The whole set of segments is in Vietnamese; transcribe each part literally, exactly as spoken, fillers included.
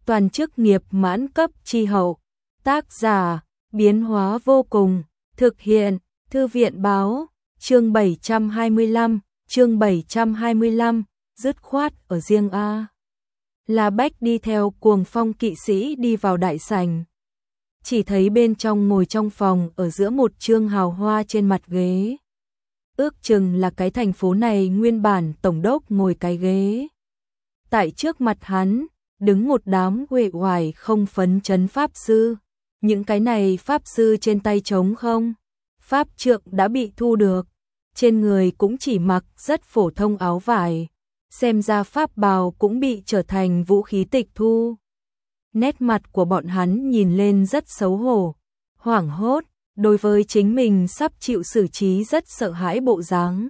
toàn chức nghiệp mãn cấp chi hậu. Tác giả, biến hóa vô cùng, thực hiện, Thư viện báo, chương bảy trăm hai mươi lăm, chương bảy trăm hai mươi lăm, dứt khoát ở riêng A. La Bách đi theo Cuồng Phong kỵ sĩ đi vào đại sảnh. Chỉ thấy bên trong ngồi trong phòng ở giữa một trương hào hoa trên mặt ghế. Ước chừng là cái thành phố này nguyên bản tổng đốc ngồi cái ghế. Tại trước mặt hắn, đứng một đám uể oải không phấn chấn pháp sư. Những cái này pháp sư trên tay trống không. Pháp trượng đã bị thu được. Trên người cũng chỉ mặc rất phổ thông áo vải. Xem ra pháp bào cũng bị trở thành vũ khí tịch thu. Nét mặt của bọn hắn nhìn lên rất xấu hổ, hoảng hốt, đối với chính mình sắp chịu xử trí rất sợ hãi bộ dáng.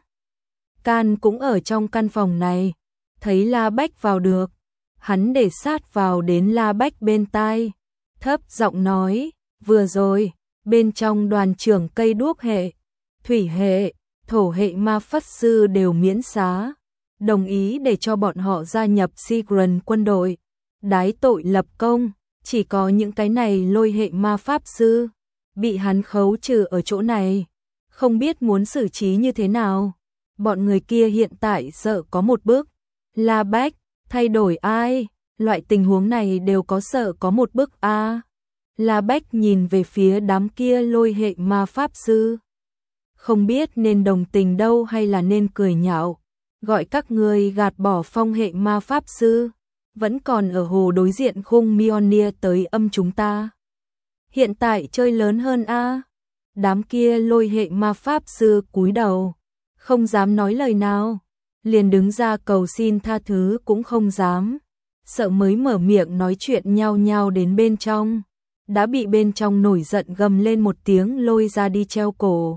Can cũng ở trong căn phòng này, thấy La Bách vào được, hắn để sát vào đến La Bách bên tai, thấp giọng nói, vừa rồi, bên trong đoàn trưởng cây đuốc hệ, thủy hệ, thổ hệ ma pháp sư đều miễn xá, đồng ý để cho bọn họ gia nhập Sigran quân đội. Đái tội lập công, chỉ có những cái này lôi hệ ma pháp sư, bị hắn khấu trừ ở chỗ này, không biết muốn xử trí như thế nào. Bọn người kia hiện tại sợ có một bước, La Bách, thay đổi ai, loại tình huống này đều có sợ có một bước a. La Bách nhìn về phía đám kia lôi hệ ma pháp sư, không biết nên đồng tình đâu hay là nên cười nhạo, gọi các người gạt bỏ phong hệ ma pháp sư. Vẫn còn ở hồ đối diện khung Mjolnir tới âm chúng ta. Hiện tại chơi lớn hơn a. Đám kia lôi hệ ma pháp sư cúi đầu, không dám nói lời nào, liền đứng ra cầu xin tha thứ cũng không dám, sợ mới mở miệng nói chuyện nhao nhao đến bên trong, đã bị bên trong nổi giận gầm lên một tiếng lôi ra đi treo cổ.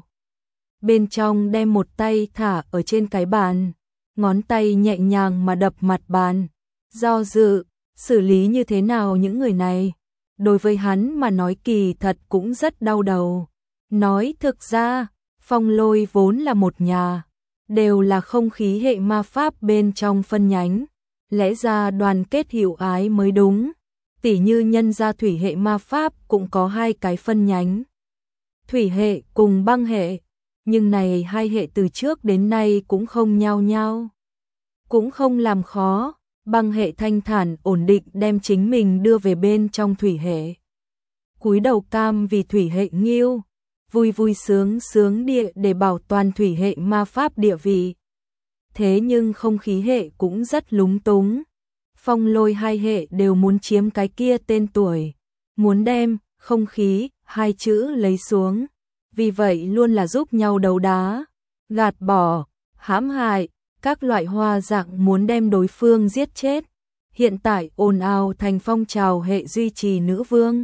Bên trong đem một tay thả ở trên cái bàn, ngón tay nhẹ nhàng mà đập mặt bàn. Do dự, xử lý như thế nào những người này, đối với hắn mà nói kỳ thật cũng rất đau đầu. Nói thực ra, Phong Lôi vốn là một nhà, đều là không khí hệ ma pháp bên trong phân nhánh, lẽ ra đoàn kết hữu ái mới đúng, tỉ như nhân gia thủy hệ ma pháp cũng có hai cái phân nhánh, thủy hệ cùng băng hệ, nhưng này hai hệ từ trước đến nay cũng không nhau nhau, cũng không làm khó. Băng hệ thanh thản ổn định đem chính mình đưa về bên trong thủy hệ. Cúi đầu cam vì thủy hệ nghiêu, vui vui sướng sướng địa để bảo toàn thủy hệ ma pháp địa vị. Thế nhưng không khí hệ cũng rất lúng túng. Phong Lôi hai hệ đều muốn chiếm cái kia tên tuổi, muốn đem không khí hai chữ lấy xuống. Vì vậy luôn là giúp nhau đấu đá, gạt bỏ, hãm hại. Các loại hoa dạng muốn đem đối phương giết chết, hiện tại ồn ào thành phong trào hệ duy trì nữ vương.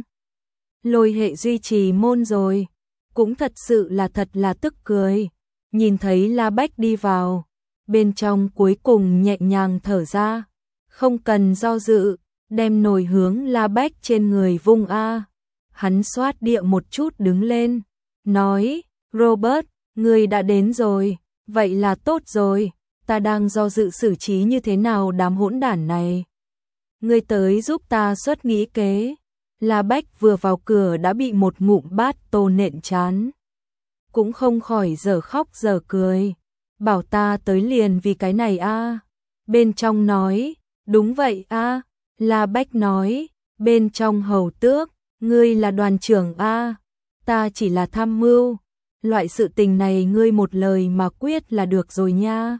Lôi hệ duy trì môn rồi, cũng thật sự là thật là tức cười, nhìn thấy La Bách đi vào, bên trong cuối cùng nhẹ nhàng thở ra, không cần do dự, đem nồi hướng La Bách trên người vung a. Hắn xoát địa một chút đứng lên, nói, Robert, ngươi đã đến rồi, vậy là tốt rồi. Ta đang do dự xử trí như thế nào đám hỗn đản này. Ngươi tới giúp ta xuất nghĩ kế. La Bách vừa vào cửa đã bị một ngụm bát tô nện chán. Cũng không khỏi giờ khóc giờ cười. Bảo ta tới liền vì cái này a. Bên trong nói, đúng vậy a. La Bách nói, bên trong hầu tước, ngươi là đoàn trưởng a. Ta chỉ là tham mưu. Loại sự tình này ngươi một lời mà quyết là được rồi nha.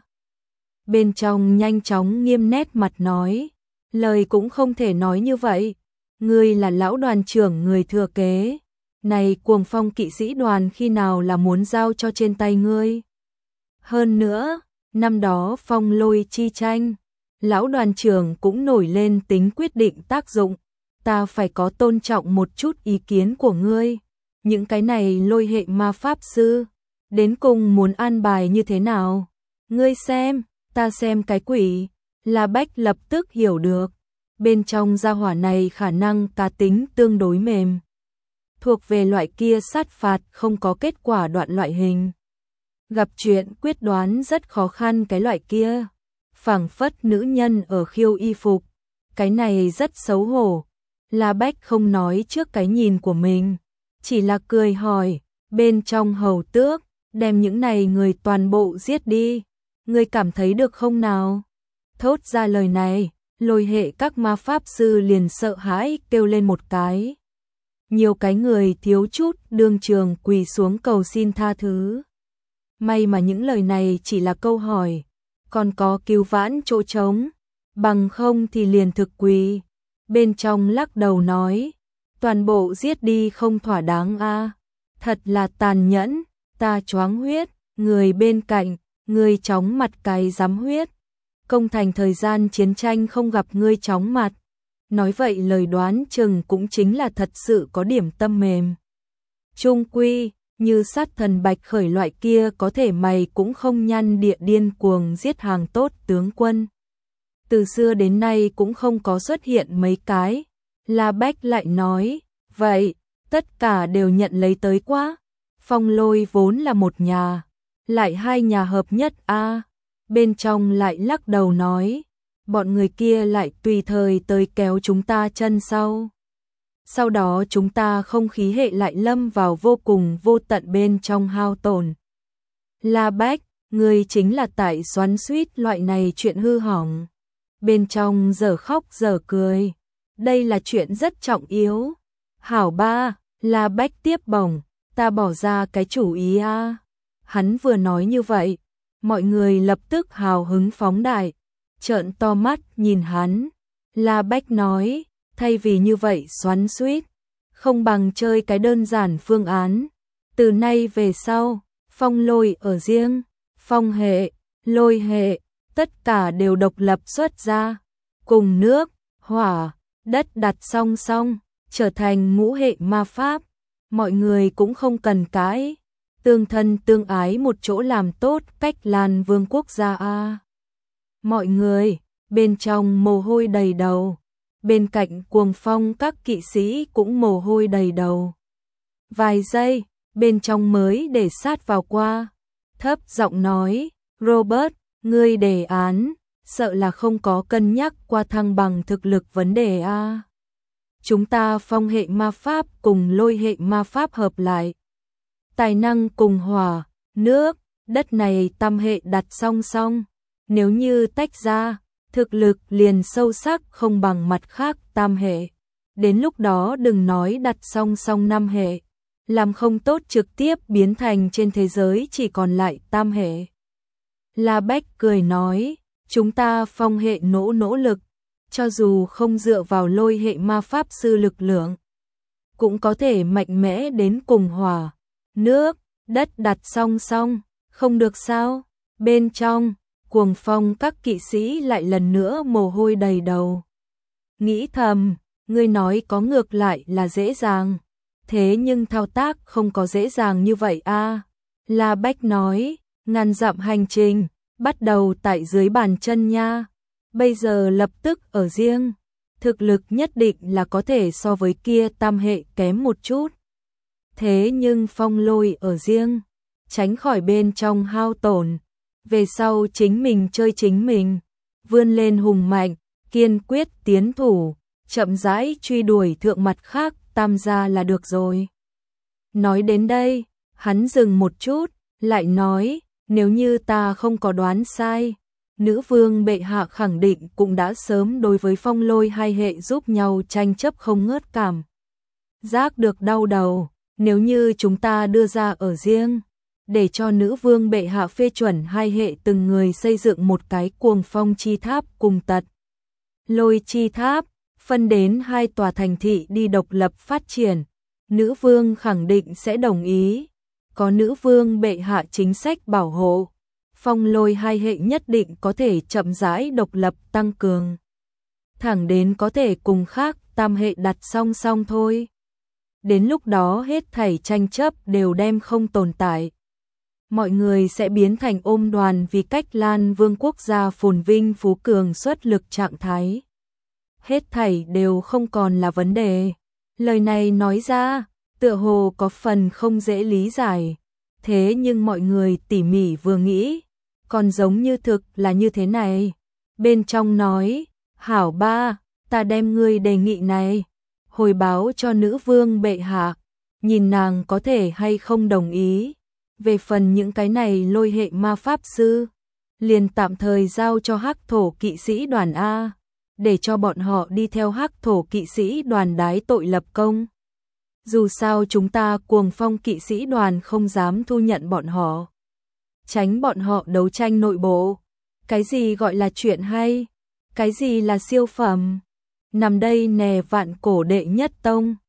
Bên trong nhanh chóng nghiêm nét mặt nói, lời cũng không thể nói như vậy, ngươi là lão đoàn trưởng người thừa kế, này Cuồng Phong kỵ sĩ đoàn khi nào là muốn giao cho trên tay ngươi. Hơn nữa, năm đó Phong Lôi chi tranh, lão đoàn trưởng cũng nổi lên tính quyết định tác dụng, ta phải có tôn trọng một chút ý kiến của ngươi, những cái này lôi hệ ma pháp sư, đến cùng muốn an bài như thế nào, ngươi xem. Ta xem cái quỷ, La Bách lập tức hiểu được, bên trong gia hỏa này khả năng cá tính tương đối mềm, thuộc về loại kia sát phạt không có kết quả đoạn loại hình. Gặp chuyện quyết đoán rất khó khăn cái loại kia, phảng phất nữ nhân ở khiêu y phục, cái này rất xấu hổ. La Bách không nói trước cái nhìn của mình, chỉ là cười hỏi, bên trong hầu tước, đem những này người toàn bộ giết đi, ngươi cảm thấy được không nào? Thốt ra lời này, Lôi hệ các ma pháp sư liền sợ hãi kêu lên một cái. Nhiều cái người thiếu chút đương trường quỳ xuống cầu xin tha thứ. May mà những lời này chỉ là câu hỏi, còn có cứu vãn chỗ trống, bằng không thì liền thực quỳ. Bên trong lắc đầu nói, toàn bộ giết đi không thỏa đáng a, thật là tàn nhẫn, ta choáng huyết, người bên cạnh, ngươi chóng mặt cái dám huyết. Công thành thời gian chiến tranh không gặp ngươi chóng mặt. Nói vậy lời đoán chừng cũng chính là thật sự có điểm tâm mềm. Trung quy, như sát thần bạch khởi loại kia có thể mày cũng không nhăn địa điên cuồng giết hàng tốt tướng quân. Từ xưa đến nay cũng không có xuất hiện mấy cái. La Bách lại nói, vậy, tất cả đều nhận lấy tới quá. Phong Lôi vốn là một nhà, lại hai nhà hợp nhất a. Bên trong lại lắc đầu nói, bọn người kia lại tùy thời tới kéo chúng ta chân sau. Sau đó chúng ta không khí hệ lại lâm vào vô cùng vô tận bên trong hao tổn. La Bách, người chính là tại xoắn xuýt loại này chuyện hư hỏng. Bên trong giờ khóc giờ cười. Đây là chuyện rất trọng yếu. Hảo ba, La Bách tiếp bổng, ta bỏ ra cái chủ ý a. Hắn vừa nói như vậy, mọi người lập tức hào hứng phóng đại, trợn to mắt nhìn hắn. La Bách nói, thay vì như vậy xoắn xuýt, không bằng chơi cái đơn giản phương án. Từ nay về sau, phong lôi ở riêng, phong hệ, lôi hệ, tất cả đều độc lập xuất ra, cùng nước, hỏa, đất đặt song song, trở thành ngũ hệ ma pháp. Mọi người cũng không cần cãi, tương thân tương ái một chỗ làm tốt cách Lan Vương quốc gia a. Mọi người, bên trong mồ hôi đầy đầu, bên cạnh cuồng phong các kỵ sĩ cũng mồ hôi đầy đầu. Vài giây, bên trong mới để sát vào qua, thấp giọng nói, Robert, ngươi đề án, sợ là không có cân nhắc qua thăng bằng thực lực vấn đề a. Chúng ta phong hệ ma pháp cùng lôi hệ ma pháp hợp lại. Tài năng cùng hỏa, nước, đất này tam hệ đặt song song. Nếu như tách ra, thực lực liền sâu sắc không bằng mặt khác tam hệ. Đến lúc đó đừng nói đặt song song năm hệ. Làm không tốt trực tiếp biến thành trên thế giới chỉ còn lại tam hệ. La Bách cười nói, chúng ta phong hệ nỗ nỗ lực. Cho dù không dựa vào lôi hệ ma pháp sư lực lượng, cũng có thể mạnh mẽ đến cùng hỏa, nước, đất đặt song song, không được sao? Bên trong, cuồng phong các kỵ sĩ lại lần nữa mồ hôi đầy đầu. Nghĩ thầm, ngươi nói có ngược lại là dễ dàng, thế nhưng thao tác không có dễ dàng như vậy a. La Bách nói, ngàn dặm hành trình, bắt đầu tại dưới bàn chân nha. Bây giờ lập tức ở riêng, thực lực nhất định là có thể so với kia tam hệ kém một chút. Thế nhưng phong lôi ở riêng, tránh khỏi bên trong hao tổn, về sau chính mình chơi chính mình, vươn lên hùng mạnh, kiên quyết tiến thủ, chậm rãi truy đuổi thượng mặt khác tam gia là được rồi. Nói đến đây, hắn dừng một chút, lại nói, nếu như ta không có đoán sai, nữ vương bệ hạ khẳng định cũng đã sớm đối với phong lôi hai hệ giúp nhau tranh chấp không ngớt cảm. Giác được đau đầu, nếu như chúng ta đưa ra ở riêng, để cho nữ vương bệ hạ phê chuẩn hai hệ từng người xây dựng một cái cuồng phong chi tháp cùng tật. Lôi chi tháp, phân đến hai tòa thành thị đi độc lập phát triển, nữ vương khẳng định sẽ đồng ý. Có nữ vương bệ hạ chính sách bảo hộ, phong lôi hai hệ nhất định có thể chậm rãi độc lập tăng cường. Thẳng đến có thể cùng khác tam hệ đặt song song thôi. Đến lúc đó hết thảy tranh chấp đều đem không tồn tại. Mọi người sẽ biến thành ôm đoàn vì cách Lan Vương quốc gia phồn vinh phú cường xuất lực trạng thái. Hết thảy đều không còn là vấn đề. Lời này nói ra, tựa hồ có phần không dễ lý giải. Thế nhưng mọi người tỉ mỉ vừa nghĩ, còn giống như thực là như thế này. Bên trong nói, hảo ba, ta đem ngươi đề nghị này hồi báo cho nữ vương bệ hạ, nhìn nàng có thể hay không đồng ý. Về phần những cái này lôi hệ ma pháp sư, liền tạm thời giao cho Hắc Thổ kỵ sĩ đoàn A, để cho bọn họ đi theo Hắc Thổ kỵ sĩ đoàn đái tội lập công. Dù sao chúng ta Cuồng Phong kỵ sĩ đoàn không dám thu nhận bọn họ, tránh bọn họ đấu tranh nội bộ. Cái gì gọi là chuyện hay? Cái gì là siêu phẩm? Nằm đây nè vạn cổ đệ nhất tông.